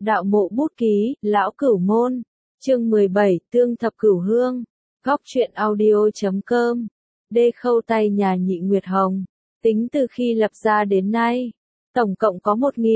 Đạo mộ bút ký, Lão Cửu Môn. Chương 17, Tương thập cửu hương. Góc truyện audio.com. Đê khâu tay nhà Nhị Nguyệt Hồng. Tính từ khi lập ra đến nay, tổng cộng có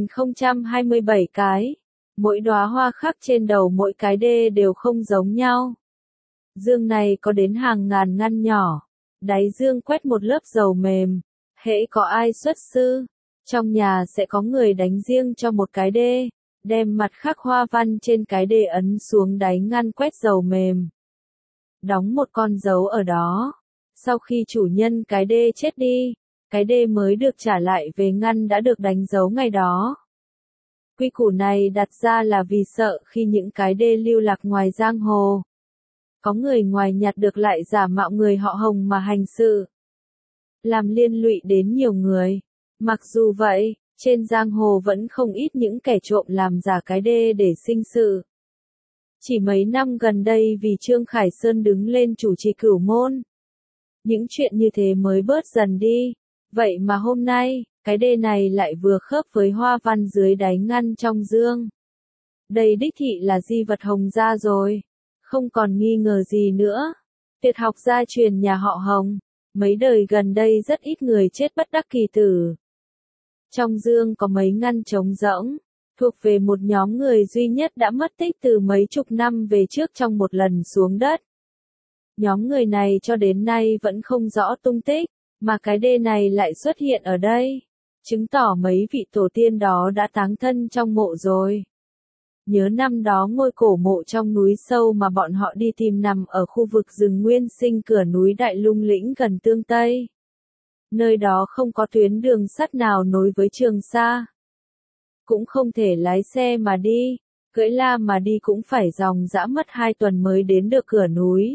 1027 cái. Mỗi đóa hoa khắc trên đầu mỗi cái đê đều không giống nhau. Dương này có đến hàng ngàn ngăn nhỏ. Đáy dương quét một lớp dầu mềm. Hễ có ai xuất sư, trong nhà sẽ có người đánh riêng cho một cái đê, đem mặt khắc hoa văn trên cái đê ấn xuống đáy ngăn quét dầu mềm. Đóng một con dấu ở đó. Sau khi chủ nhân cái đê chết đi, cái đê mới được trả lại về ngăn đã được đánh dấu ngày đó. Quy củ này đặt ra là vì sợ khi những cái đê lưu lạc ngoài giang hồ, có người ngoài nhặt được lại giả mạo người họ Hồng mà hành sự, làm liên lụy đến nhiều người. Mặc dù vậy, trên giang hồ vẫn không ít những kẻ trộm làm giả cái đê để sinh sự. Chỉ mấy năm gần đây vì Trương Khải Sơn đứng lên chủ trì Cửu Môn, những chuyện như thế mới bớt dần đi. Vậy mà hôm nay, cái đê này lại vừa khớp với hoa văn dưới đáy ngăn trong dương. Đây đích thị là di vật Hồng gia rồi, không còn nghi ngờ gì nữa. Tuyệt học gia truyền nhà họ Hồng, mấy đời gần đây rất ít người chết bất đắc kỳ tử. Trong dương có mấy ngăn trống rỗng, thuộc về một nhóm người duy nhất đã mất tích từ mấy chục năm về trước trong một lần xuống đất. Nhóm người này cho đến nay vẫn không rõ tung tích, mà cái đê này lại xuất hiện ở đây, chứng tỏ mấy vị tổ tiên đó đã táng thân trong mộ rồi. Nhớ năm đó ngôi cổ mộ trong núi sâu mà bọn họ đi tìm nằm ở khu vực rừng nguyên sinh cửa núi Đại Lung Lĩnh gần Tương Tây. Nơi đó không có tuyến đường sắt nào nối với Trường Sa. Cũng không thể lái xe mà đi, cưỡi la mà đi cũng phải dòng dã mất 2 tuần mới đến được cửa núi.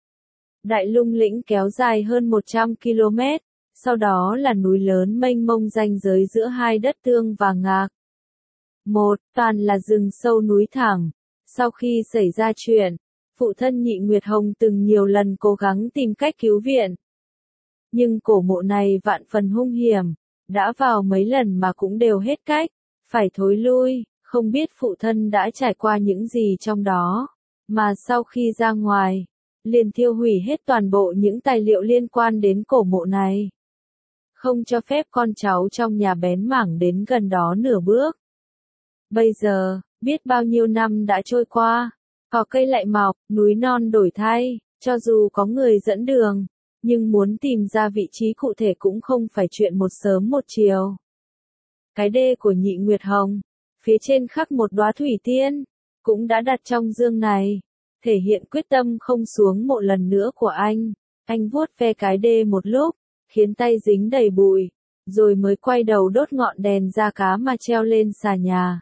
Đại Lung Lĩnh kéo dài hơn 100 km, sau đó là núi lớn mênh mông ranh giới giữa hai đất Tương và Ngạc. Toàn là rừng sâu núi thẳng. Sau khi xảy ra chuyện, phụ thân Nhị Nguyệt Hồng từng nhiều lần cố gắng tìm cách cứu viện. Nhưng cổ mộ này vạn phần hung hiểm, đã vào mấy lần mà cũng đều hết cách, phải thối lui, không biết phụ thân đã trải qua những gì trong đó, mà sau khi ra ngoài, liền thiêu hủy hết toàn bộ những tài liệu liên quan đến cổ mộ này. Không cho phép con cháu trong nhà bén mảng đến gần đó nửa bước. Bây giờ, biết bao nhiêu năm đã trôi qua, cỏ cây lại mọc, núi non đổi thay, cho dù có người dẫn đường, nhưng muốn tìm ra vị trí cụ thể cũng không phải chuyện một sớm một chiều. Cái đê của Nhị Nguyệt Hồng, phía trên khắc một đóa thủy tiên, cũng đã đặt trong dương này, thể hiện quyết tâm không xuống mộ lần nữa của anh. Anh vuốt ve cái đê một lúc, khiến tay dính đầy bụi, rồi mới quay đầu đốt ngọn đèn da cá mà treo lên xà nhà.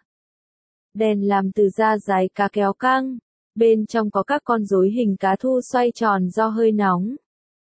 Đèn làm từ da giái cá kéo căng, bên trong có các con rối hình cá thu xoay tròn do hơi nóng.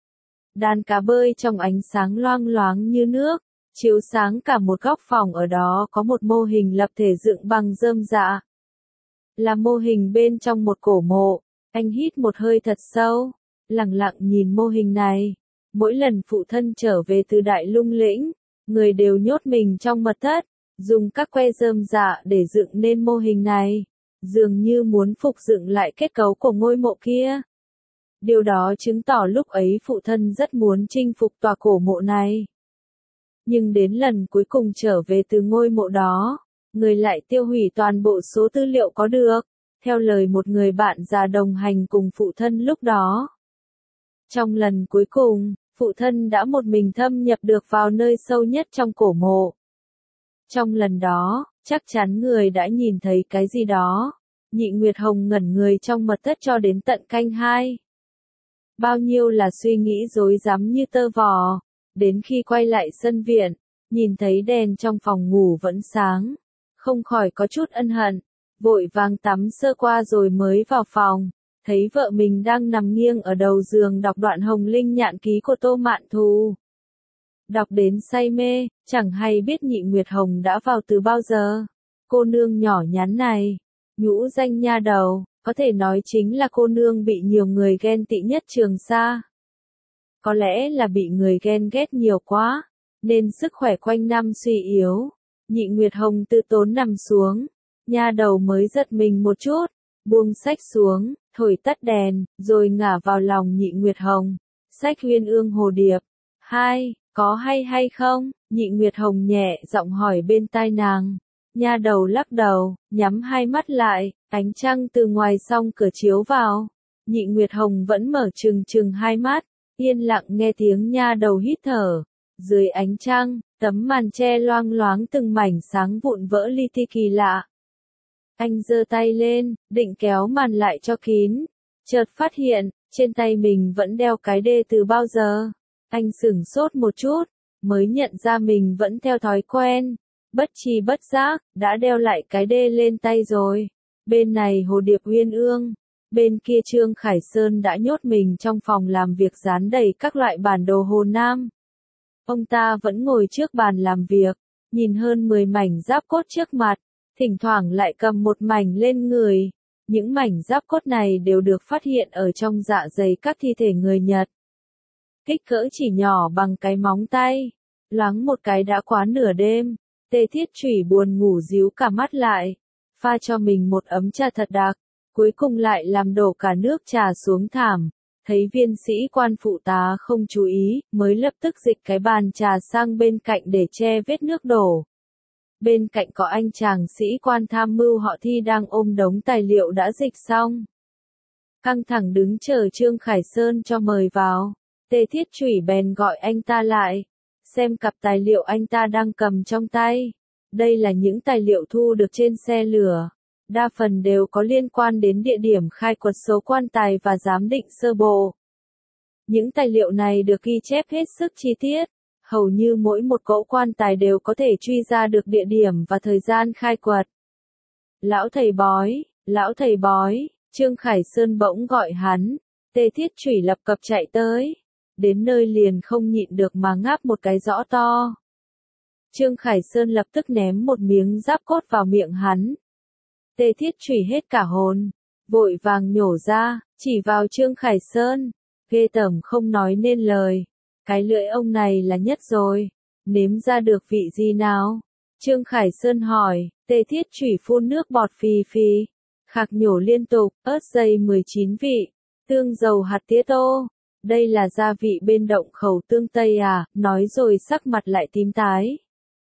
Đàn cá bơi trong ánh sáng loang loáng như nước, chiếu sáng cả một góc phòng. Ở đó có một mô hình lập thể dựng bằng rơm rạ. Là mô hình bên trong một cổ mộ. Anh hít một hơi thật sâu, lặng lặng nhìn mô hình này. Mỗi lần phụ thân trở về từ Đại Lung Lĩnh, người đều nhốt mình trong mật thất, dùng các que rơm rạ để dựng nên mô hình này, dường như muốn phục dựng lại kết cấu của ngôi mộ kia. Điều đó chứng tỏ lúc ấy phụ thân rất muốn chinh phục tòa cổ mộ này. Nhưng đến lần cuối cùng trở về từ ngôi mộ đó, người lại tiêu hủy toàn bộ số tư liệu có được, theo lời một người bạn già đồng hành cùng phụ thân lúc đó. Trong lần cuối cùng, phụ thân đã một mình thâm nhập được vào nơi sâu nhất trong cổ mộ. Trong lần đó, chắc chắn người đã nhìn thấy cái gì đó. Nhị Nguyệt Hồng ngẩn người trong mật thất cho đến tận canh 2. Bao nhiêu là suy nghĩ rối rắm như tơ vò, đến khi quay lại sân viện, nhìn thấy đèn trong phòng ngủ vẫn sáng, không khỏi có chút ân hận, vội vàng tắm sơ qua rồi mới vào phòng, thấy vợ mình đang nằm nghiêng ở đầu giường đọc đoạn Hồng Linh Nhạn Ký của Tô Mạn Thù. Đọc đến say mê, chẳng hay biết Nhị Nguyệt Hồng đã vào từ bao giờ. Cô nương nhỏ nhắn này, nhũ danh nha đầu, có thể nói chính là cô nương bị nhiều người ghen tị nhất Trường Sa. Có lẽ là bị người ghen ghét nhiều quá, nên sức khỏe quanh năm suy yếu. Nhị Nguyệt Hồng tự tốn nằm xuống, Nha đầu mới giật mình một chút, buông sách xuống, thổi tắt đèn, rồi ngả vào lòng Nhị Nguyệt Hồng. Sách Uyên Ương Hồ Điệp. 2, có hay không? Nhị Nguyệt Hồng nhẹ giọng hỏi bên tai nàng. Nha đầu lắc đầu, nhắm hai mắt lại, ánh trăng từ ngoài song cửa chiếu vào. Nhị Nguyệt Hồng vẫn mở trừng hai mắt, yên lặng nghe tiếng nha đầu hít thở. Dưới ánh trăng, tấm màn che loang loáng từng mảnh sáng vụn vỡ li ti kỳ lạ. Anh giơ tay lên, định kéo màn lại cho kín. Chợt phát hiện, trên tay mình vẫn đeo cái đê từ bao giờ. Anh sửng sốt một chút, mới nhận ra mình vẫn theo thói quen. Bất tri bất giác, đã đeo lại cái đê lên tay rồi. Bên này Hồ Điệp Uyên Ương, bên kia Trương Khải Sơn đã nhốt mình trong phòng làm việc dán đầy các loại bản đồ Hồ Nam. Ông ta vẫn ngồi trước bàn làm việc, nhìn hơn 10 mảnh giáp cốt trước mặt, thỉnh thoảng lại cầm một mảnh lên người. Những mảnh giáp cốt này đều được phát hiện ở trong dạ dày các thi thể người Nhật. Kích cỡ chỉ nhỏ bằng cái móng tay. Loáng một cái đã quá nửa đêm, Tề Thiết Chủy buồn ngủ ríu cả mắt lại, pha cho mình một ấm trà thật đặc, cuối cùng lại làm đổ cả nước trà xuống thảm. Thấy viên sĩ quan phụ tá không chú ý, mới lập tức dịch cái bàn trà sang bên cạnh để che vết nước đổ. Bên cạnh có anh chàng sĩ quan tham mưu họ Thi đang ôm đống tài liệu đã dịch xong. Căng thẳng đứng chờ Trương Khải Sơn cho mời vào. Tề Thiết Chủy bèn gọi anh ta lại, xem cặp tài liệu anh ta đang cầm trong tay. Đây là những tài liệu thu được trên xe lửa. Đa phần đều có liên quan đến địa điểm khai quật số quan tài và giám định sơ bộ. Những tài liệu này được ghi chép hết sức chi tiết, hầu như mỗi một cỗ quan tài đều có thể truy ra được địa điểm và thời gian khai quật. Lão thầy bói, Trương Khải Sơn bỗng gọi hắn. Tề Thiết Chủy lập cập chạy tới, đến nơi liền không nhịn được mà ngáp một cái rõ to. Trương Khải Sơn lập tức ném một miếng giáp cốt vào miệng hắn. Tề Thiết Chủy hết cả hồn, vội vàng nhổ ra, chỉ vào Trương Khải Sơn, ghê tởm không nói nên lời. Cái lưỡi ông này là nhất rồi, nếm ra được vị gì nào? Trương Khải Sơn hỏi. Tề Thiết Chủy phun nước bọt phì phì, khạc nhổ liên tục. Ớt dây 19 vị, tương dầu hạt tía tô. Đây là gia vị bên động khẩu tương Tây à? Nói rồi sắc mặt lại tím tái.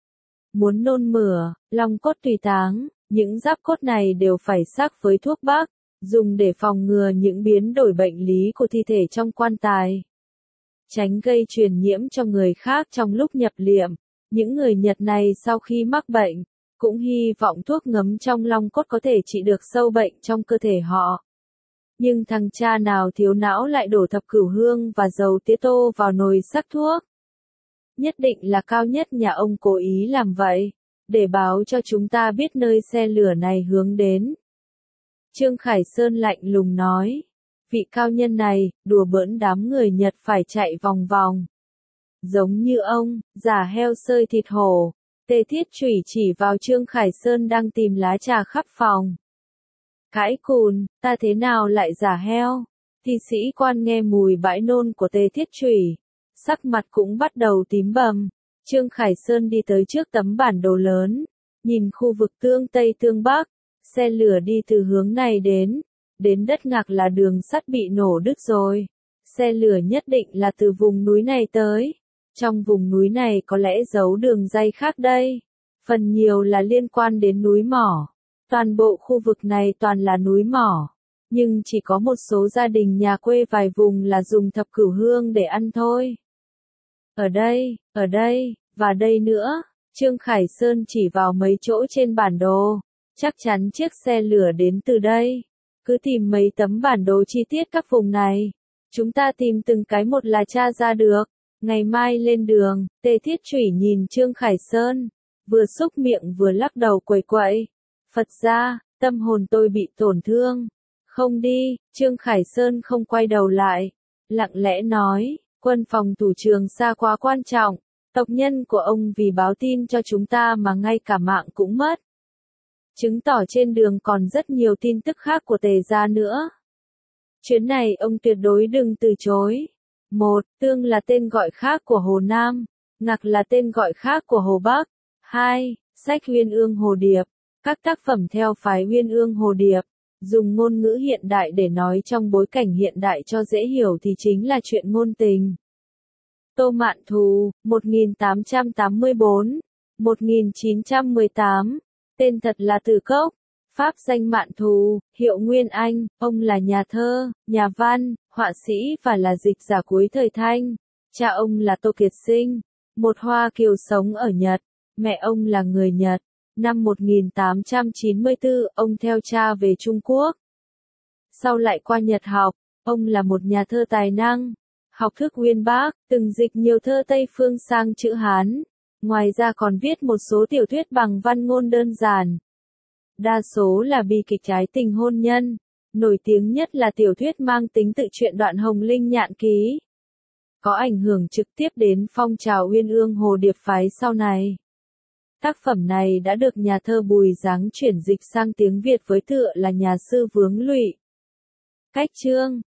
Muốn nôn mửa, long cốt tùy táng. Những giáp cốt này đều phải sắc với thuốc bắc, dùng để phòng ngừa những biến đổi bệnh lý của thi thể trong quan tài, tránh gây truyền nhiễm cho người khác trong lúc nhập liệm. Những người Nhật này sau khi mắc bệnh, cũng hy vọng thuốc ngấm trong long cốt có thể trị được sâu bệnh trong cơ thể họ. Nhưng thằng cha nào thiếu não lại đổ thập cửu hương và dầu tía tô vào nồi sắc thuốc. Nhất định là cao nhất nhà ông cố ý làm vậy, để báo cho chúng ta biết nơi xe lửa này hướng đến. Trương Khải Sơn lạnh lùng nói. Vị cao nhân này, đùa bỡn đám người Nhật phải chạy vòng vòng. Giống như ông, giả heo sơi thịt hổ. Tề Thiết Chủy chỉ vào Trương Khải Sơn đang tìm lá trà khắp phòng. Cãi cùn, ta thế nào lại giả heo? Thi sĩ quan nghe mùi bãi nôn của Tề Thiết Chủy, sắc mặt cũng bắt đầu tím bầm. Trương Khải Sơn đi tới trước tấm bản đồ lớn, nhìn khu vực tương Tây tương Bắc, xe lửa đi từ hướng này đến đất Ngạc là đường sắt bị nổ đứt rồi. Xe lửa nhất định là từ vùng núi này tới. Trong vùng núi này có lẽ giấu đường ray khác đây. Phần nhiều là liên quan đến núi mỏ. Toàn bộ khu vực này toàn là núi mỏ. Nhưng chỉ có một số gia đình nhà quê vài vùng là dùng thập cửu hương để ăn thôi. Ở đây, và đây nữa. Trương Khải Sơn chỉ vào mấy chỗ trên bản đồ. Chắc chắn chiếc xe lửa đến từ đây. Cứ tìm mấy tấm bản đồ chi tiết các vùng này. Chúng ta tìm từng cái một là tra ra được. Ngày mai lên đường. Tề Thiết Chủy nhìn Trương Khải Sơn, vừa xúc miệng vừa lắc đầu quẩy quậy. Phật gia, tâm hồn tôi bị tổn thương. Không đi. Trương Khải Sơn không quay đầu lại, lặng lẽ nói, quân phòng thủ Trường Sa quá quan trọng. Tộc nhân của ông vì báo tin cho chúng ta mà ngay cả mạng cũng mất. Chứng tỏ trên đường còn rất nhiều tin tức khác của Tề gia nữa. Chuyến này ông tuyệt đối đừng từ chối. 1. Tương là tên gọi khác của Hồ Nam. Ngạc là tên gọi khác của Hồ Bắc. 2. Sách Uyên Ương Hồ Điệp. Các tác phẩm theo phái Uyên Ương Hồ Điệp, dùng ngôn ngữ hiện đại để nói trong bối cảnh hiện đại cho dễ hiểu thì chính là chuyện ngôn tình. Tô Mạn Thù, 1884-1918, tên thật là Từ Cốc, pháp danh Mạn Thù, hiệu Nguyên Anh, ông là nhà thơ, nhà văn, họa sĩ và là dịch giả cuối thời Thanh. Cha ông là Tô Kiệt Sinh, một Hoa kiều sống ở Nhật, mẹ ông là người Nhật. Năm 1894, ông theo cha về Trung Quốc. Sau lại qua Nhật học, ông là một nhà thơ tài năng, học thức uyên bác, từng dịch nhiều thơ Tây phương sang chữ Hán. Ngoài ra còn viết một số tiểu thuyết bằng văn ngôn đơn giản. Đa số là bi kịch trái tình hôn nhân, nổi tiếng nhất là tiểu thuyết mang tính tự truyện Đoạn Hồng Linh Nhạn Ký. Có ảnh hưởng trực tiếp đến phong trào Uyên Ương Hồ Điệp phái sau này. Tác phẩm này đã được nhà thơ Bùi Giáng chuyển dịch sang tiếng Việt với tựa là Nhà sư vướng lụy. Cách chương